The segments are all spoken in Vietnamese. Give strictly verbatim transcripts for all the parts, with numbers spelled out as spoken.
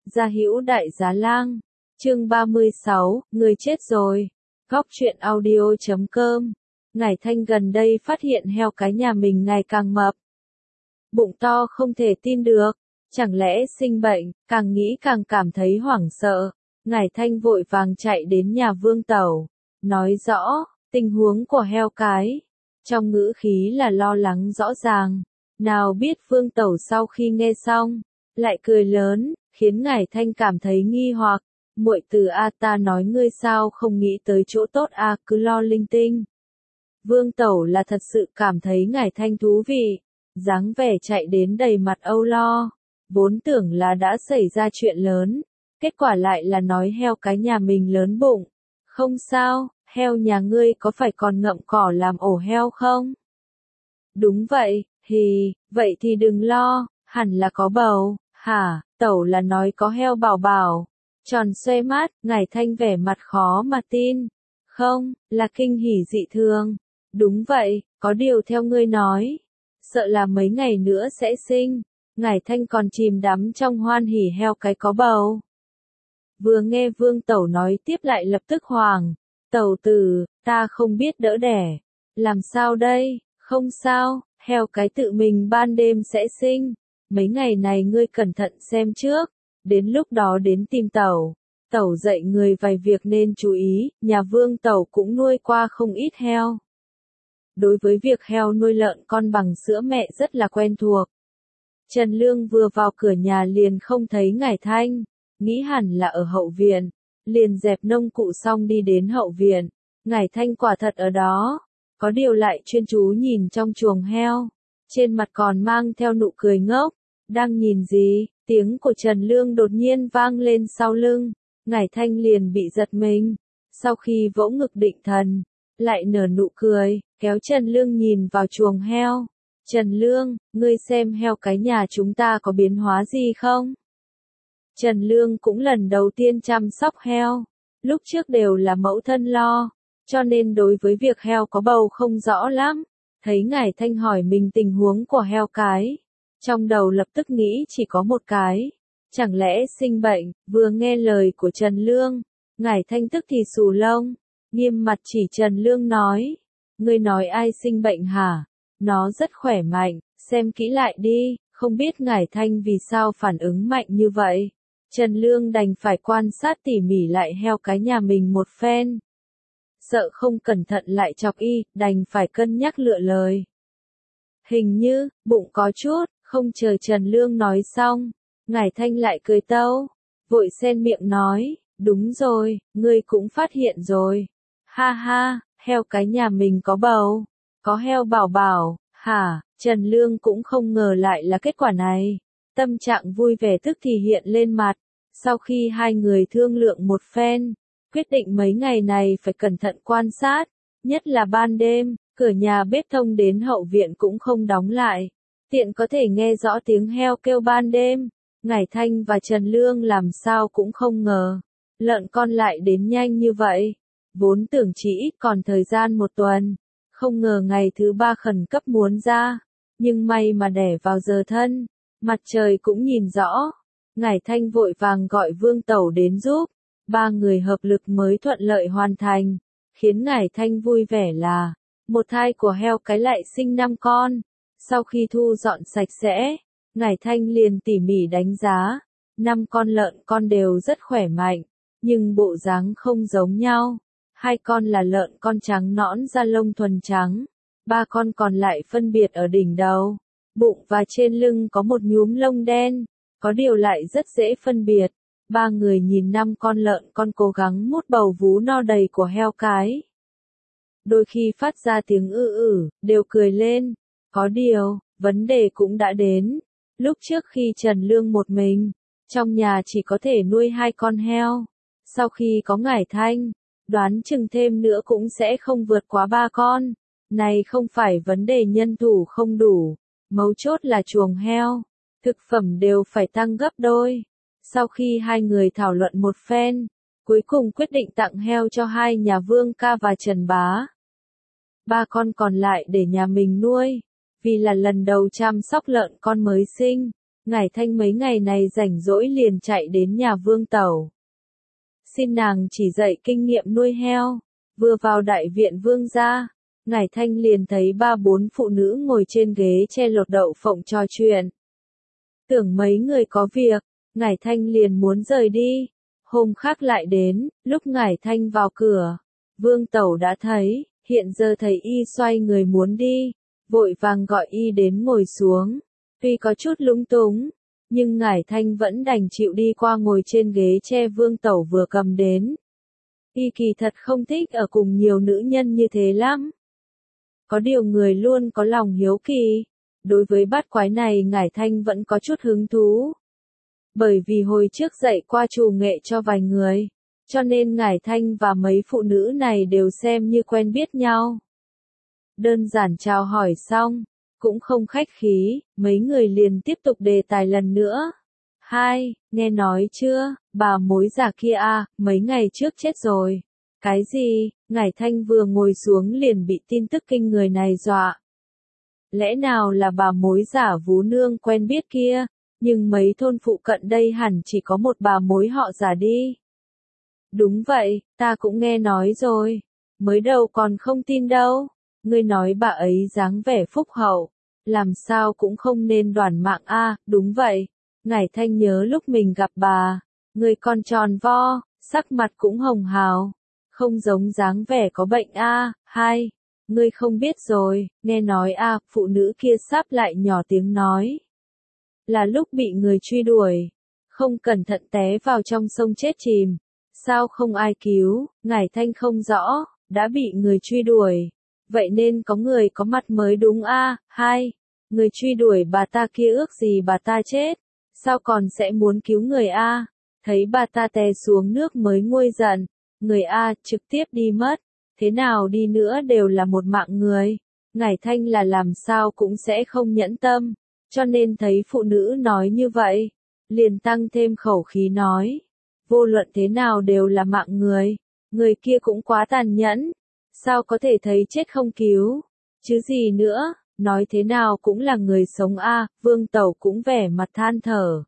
Gia Hữu Đại Giá Lang, chương ba mươi sáu, người chết rồi. Góc truyện audio chấm com. Ngải Thanh gần đây phát hiện heo cái nhà mình ngày càng mập. Bụng to không thể tin được, chẳng lẽ sinh bệnh, càng nghĩ càng cảm thấy hoảng sợ. Ngải Thanh vội vàng chạy đến nhà Vương Tẩu, nói rõ tình huống của heo cái, trong ngữ khí là lo lắng rõ ràng. Nào biết Vương Tẩu sau khi nghe xong, lại cười lớn, khiến Ngải Thanh cảm thấy nghi hoặc. Muội từ a ta nói ngươi sao không nghĩ tới chỗ tốt a cứ lo linh tinh. Vương Tẩu là thật sự cảm thấy Ngải Thanh thú vị, dáng vẻ chạy đến đầy mặt âu lo, vốn tưởng là đã xảy ra chuyện lớn, kết quả lại là nói heo cái nhà mình lớn bụng. Không sao, heo nhà ngươi có phải còn ngậm cỏ làm ổ heo không? Đúng vậy, hì, vậy thì đừng lo, hẳn là có bầu, hả? Tẩu là nói có heo bảo bảo. Tròn xoe mắt, Ngải Thanh vẻ mặt khó mà tin. Không, là kinh hỉ dị thường. Đúng vậy, có điều theo ngươi nói, sợ là mấy ngày nữa sẽ sinh. Ngải Thanh còn chìm đắm trong hoan hỉ heo cái có bầu. Vừa nghe Vương Tẩu nói tiếp lại lập tức hoàng. Tẩu tử, ta không biết đỡ đẻ. Làm sao đây? Không sao, heo cái tự mình ban đêm sẽ sinh. Mấy ngày này ngươi cẩn thận xem trước. Đến lúc đó đến tìm Tẩu. Tẩu dạy người vài việc nên chú ý, nhà Vương Tẩu cũng nuôi qua không ít heo. Đối với việc heo nuôi lợn con bằng sữa mẹ rất là quen thuộc. Trần Lương vừa vào cửa nhà liền không thấy Ngải Thanh, nghĩ hẳn là ở hậu viện, liền dẹp nông cụ xong đi đến hậu viện. Ngải Thanh quả thật ở đó, có điều lại chuyên chú nhìn trong chuồng heo, trên mặt còn mang theo nụ cười ngốc. Đang nhìn gì? Tiếng của Trần Lương đột nhiên vang lên sau lưng, Ngải Thanh liền bị giật mình, sau khi vỗ ngực định thần, lại nở nụ cười, kéo Trần Lương nhìn vào chuồng heo. Trần Lương, ngươi xem heo cái nhà chúng ta có biến hóa gì không? Trần Lương cũng lần đầu tiên chăm sóc heo, lúc trước đều là mẫu thân lo, cho nên đối với việc heo có bầu không rõ lắm. Thấy Ngải Thanh hỏi mình tình huống của heo cái, trong đầu lập tức nghĩ chỉ có một cái, chẳng lẽ sinh bệnh. Vừa nghe lời của Trần Lương, Ngải Thanh tức thì xù lông, nghiêm mặt chỉ Trần Lương nói, ngươi nói ai sinh bệnh hả? Nó rất khỏe mạnh, xem kỹ lại đi. Không biết Ngải Thanh vì sao phản ứng mạnh như vậy. Trần Lương đành phải quan sát tỉ mỉ lại heo cái nhà mình một phen. Sợ không cẩn thận lại chọc y, đành phải cân nhắc lựa lời. Hình như, bụng có chút. Không chờ Trần Lương nói xong, Ngải Thanh lại cười tâu, vội xen miệng nói, đúng rồi, ngươi cũng phát hiện rồi. Ha ha, heo cái nhà mình có bầu, có heo bảo bảo, hả? Trần Lương cũng không ngờ lại là kết quả này. Tâm trạng vui vẻ tức thì hiện lên mặt, sau khi hai người thương lượng một phen, quyết định mấy ngày này phải cẩn thận quan sát, nhất là ban đêm, cửa nhà bếp thông đến hậu viện cũng không đóng lại. Tiện có thể nghe rõ tiếng heo kêu ban đêm. Ngải Thanh và Trần Lương làm sao cũng không ngờ, lợn con lại đến nhanh như vậy. Vốn tưởng chỉ ít còn thời gian một tuần, không ngờ ngày thứ ba khẩn cấp muốn ra, nhưng may mà đẻ vào giờ thân, mặt trời cũng nhìn rõ. Ngải Thanh vội vàng gọi Vương Tẩu đến giúp, ba người hợp lực mới thuận lợi hoàn thành. Khiến Ngải Thanh vui vẻ là, một thai của heo cái lại sinh năm con. Sau khi thu dọn sạch sẽ, Ngải Thanh liền tỉ mỉ đánh giá, năm con lợn con đều rất khỏe mạnh, nhưng bộ dáng không giống nhau. Hai con là lợn con trắng nõn da lông thuần trắng, ba con còn lại phân biệt ở đỉnh đầu, bụng và trên lưng có một nhúm lông đen, có điều lại rất dễ phân biệt. Ba người nhìn năm con lợn con cố gắng mút bầu vú no đầy của heo cái. Đôi khi phát ra tiếng ư ử, đều cười lên. Có điều, vấn đề cũng đã đến. Lúc trước khi Trần Lương một mình, trong nhà chỉ có thể nuôi hai con heo. Sau khi có Ngải Thanh, đoán chừng thêm nữa cũng sẽ không vượt quá ba con. Này không phải vấn đề nhân thủ không đủ, mấu chốt là chuồng heo, thực phẩm đều phải tăng gấp đôi. Sau khi hai người thảo luận một phen, cuối cùng quyết định tặng heo cho hai nhà Vương Ca và Trần Bá. Ba con còn lại để nhà mình nuôi. Vì là lần đầu chăm sóc lợn con mới sinh, Ngải Thanh mấy ngày này rảnh rỗi liền chạy đến nhà Vương Tẩu. Xin nàng chỉ dạy kinh nghiệm nuôi heo. Vừa vào đại viện Vương gia, Ngải Thanh liền thấy ba bốn phụ nữ ngồi trên ghế che lột đậu phộng trò chuyện. Tưởng mấy người có việc, Ngải Thanh liền muốn rời đi. Hôm khác lại đến, lúc Ngải Thanh vào cửa, Vương Tẩu đã thấy, hiện giờ thấy y xoay người muốn đi, vội vàng gọi y đến ngồi xuống. Tuy có chút lúng túng, nhưng Ngải Thanh vẫn đành chịu đi qua ngồi trên ghế che Vương Tẩu vừa cầm đến. Y kỳ thật không thích ở cùng nhiều nữ nhân như thế lắm. Có điều người luôn có lòng hiếu kỳ. Đối với bát quái này Ngải Thanh vẫn có chút hứng thú. Bởi vì hồi trước dạy qua trù nghệ cho vài người, cho nên Ngải Thanh và mấy phụ nữ này đều xem như quen biết nhau. Đơn giản chào hỏi xong, cũng không khách khí, mấy người liền tiếp tục đề tài lần nữa. Hai, nghe nói chưa, bà mối già kia à, mấy ngày trước chết rồi. Cái gì? Ngải Thanh vừa ngồi xuống liền bị tin tức kinh người này dọa. Lẽ nào là bà mối giả Vú Nương quen biết kia, nhưng mấy thôn phụ cận đây hẳn chỉ có một bà mối họ giả đi. Đúng vậy, ta cũng nghe nói rồi, mới đầu còn không tin đâu, ngươi nói bà ấy dáng vẻ phúc hậu, làm sao cũng không nên đoản mạng a. À, đúng vậy, Ngải Thanh nhớ lúc mình gặp bà, người còn tròn vo, sắc mặt cũng hồng hào, không giống dáng vẻ có bệnh a. À. Hai, ngươi không biết rồi, nghe nói a, à, phụ nữ kia sắp lại nhỏ tiếng nói. Là lúc bị người truy đuổi, không cẩn thận té vào trong sông chết chìm. Sao không ai cứu? Ngải Thanh không rõ, đã bị người truy đuổi. Vậy nên có người có mặt mới đúng a. À. Hai, người truy đuổi bà ta kia ước gì bà ta chết, sao còn sẽ muốn cứu người a? À? Thấy bà ta té xuống nước mới nguôi giận, người a à, trực tiếp đi mất, thế nào đi nữa đều là một mạng người. Ngải Thanh là làm sao cũng sẽ không nhẫn tâm, cho nên thấy phụ nữ nói như vậy, liền tăng thêm khẩu khí nói. Vô luận thế nào đều là mạng người, người kia cũng quá tàn nhẫn, sao có thể thấy chết không cứu, chứ gì nữa, nói thế nào cũng là người sống a. À, Vương Tẩu cũng vẻ mặt than thở.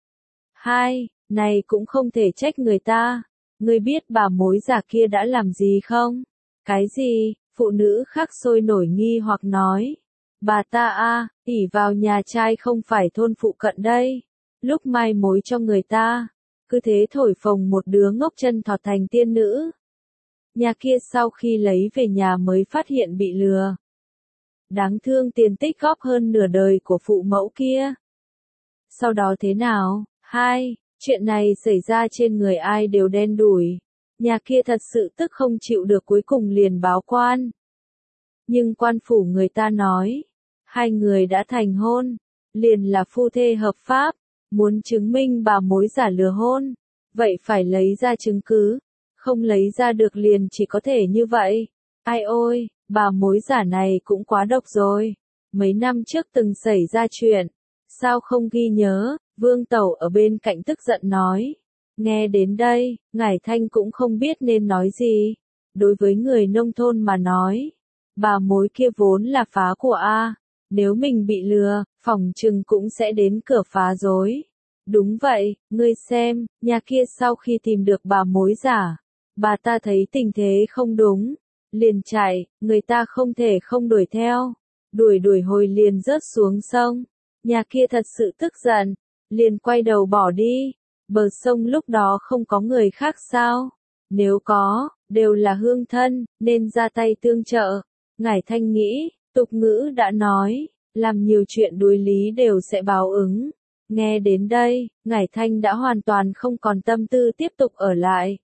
Hai, này cũng không thể trách người ta, ngươi biết bà mối già kia đã làm gì không? Cái gì? Phụ nữ khác sôi nổi nghi hoặc nói. Bà ta a, à, ỷ vào nhà trai không phải thôn phụ cận đây, lúc mai mối cho người ta. Cứ thế thổi phồng một đứa ngốc chân thọt thành tiên nữ. Nhà kia sau khi lấy về nhà mới phát hiện bị lừa. Đáng thương tiền tích góp hơn nửa đời của phụ mẫu kia. Sau đó thế nào? Hai, chuyện này xảy ra trên người ai đều đen đủi. Nhà kia thật sự tức không chịu được cuối cùng liền báo quan. Nhưng quan phủ người ta nói, hai người đã thành hôn, liền là phu thê hợp pháp. Muốn chứng minh bà mối giả lừa hôn, vậy phải lấy ra chứng cứ, không lấy ra được liền chỉ có thể như vậy. Ai ôi, bà mối giả này cũng quá độc rồi. Mấy năm trước từng xảy ra chuyện, sao không ghi nhớ? Vương Tẩu ở bên cạnh tức giận nói. Nghe đến đây, Ngải Thanh cũng không biết nên nói gì. Đối với người nông thôn mà nói, bà mối kia vốn là phá của A. Nếu mình bị lừa, phỏng chừng cũng sẽ đến cửa phá rối. Đúng vậy, ngươi xem, nhà kia sau khi tìm được bà mối giả, bà ta thấy tình thế không đúng, liền chạy, người ta không thể không đuổi theo, đuổi đuổi hồi liền rớt xuống sông. Nhà kia thật sự tức giận, liền quay đầu bỏ đi. Bờ sông lúc đó không có người khác sao? Nếu có, đều là hương thân, nên ra tay tương trợ. Ngải Thanh nghĩ, tục ngữ đã nói, làm nhiều chuyện đối lý đều sẽ báo ứng. Nghe đến đây, Ngải Thanh đã hoàn toàn không còn tâm tư tiếp tục ở lại.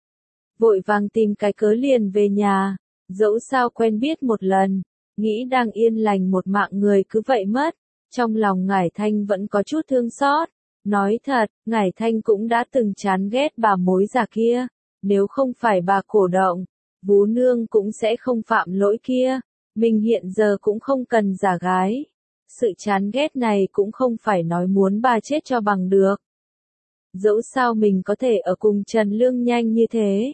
Vội vàng tìm cái cớ liền về nhà, dẫu sao quen biết một lần, nghĩ đang yên lành một mạng người cứ vậy mất. Trong lòng Ngải Thanh vẫn có chút thương xót. Nói thật, Ngải Thanh cũng đã từng chán ghét bà mối già kia. Nếu không phải bà cổ động, Vú Nương cũng sẽ không phạm lỗi kia. Mình hiện giờ cũng không cần giả gái. Sự chán ghét này cũng không phải nói muốn bà chết cho bằng được. Dẫu sao mình có thể ở cùng Trần Lương nhanh như thế.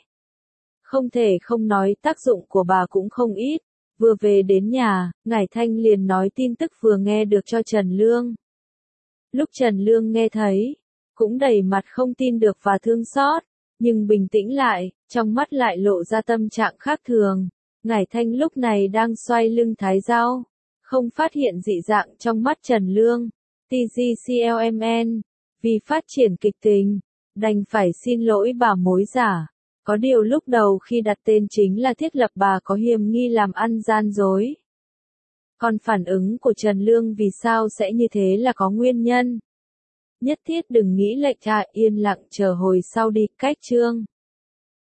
Không thể không nói tác dụng của bà cũng không ít. Vừa về đến nhà, Ngải Thanh liền nói tin tức vừa nghe được cho Trần Lương. Lúc Trần Lương nghe thấy, cũng đầy mặt không tin được và thương xót, nhưng bình tĩnh lại, trong mắt lại lộ ra tâm trạng khác thường. Ngải Thanh lúc này đang xoay lưng thái rau, không phát hiện dị dạng trong mắt Trần Lương. tê giê xê lờ em en, vì phát triển kịch tình, đành phải xin lỗi bà mối giả. Có điều lúc đầu khi đặt tên chính là thiết lập bà có hiềm nghi làm ăn gian dối. Còn phản ứng của Trần Lương vì sao sẽ như thế là có nguyên nhân. Nhất thiết đừng nghĩ lệch à, yên lặng chờ hồi sau đi, cách chương.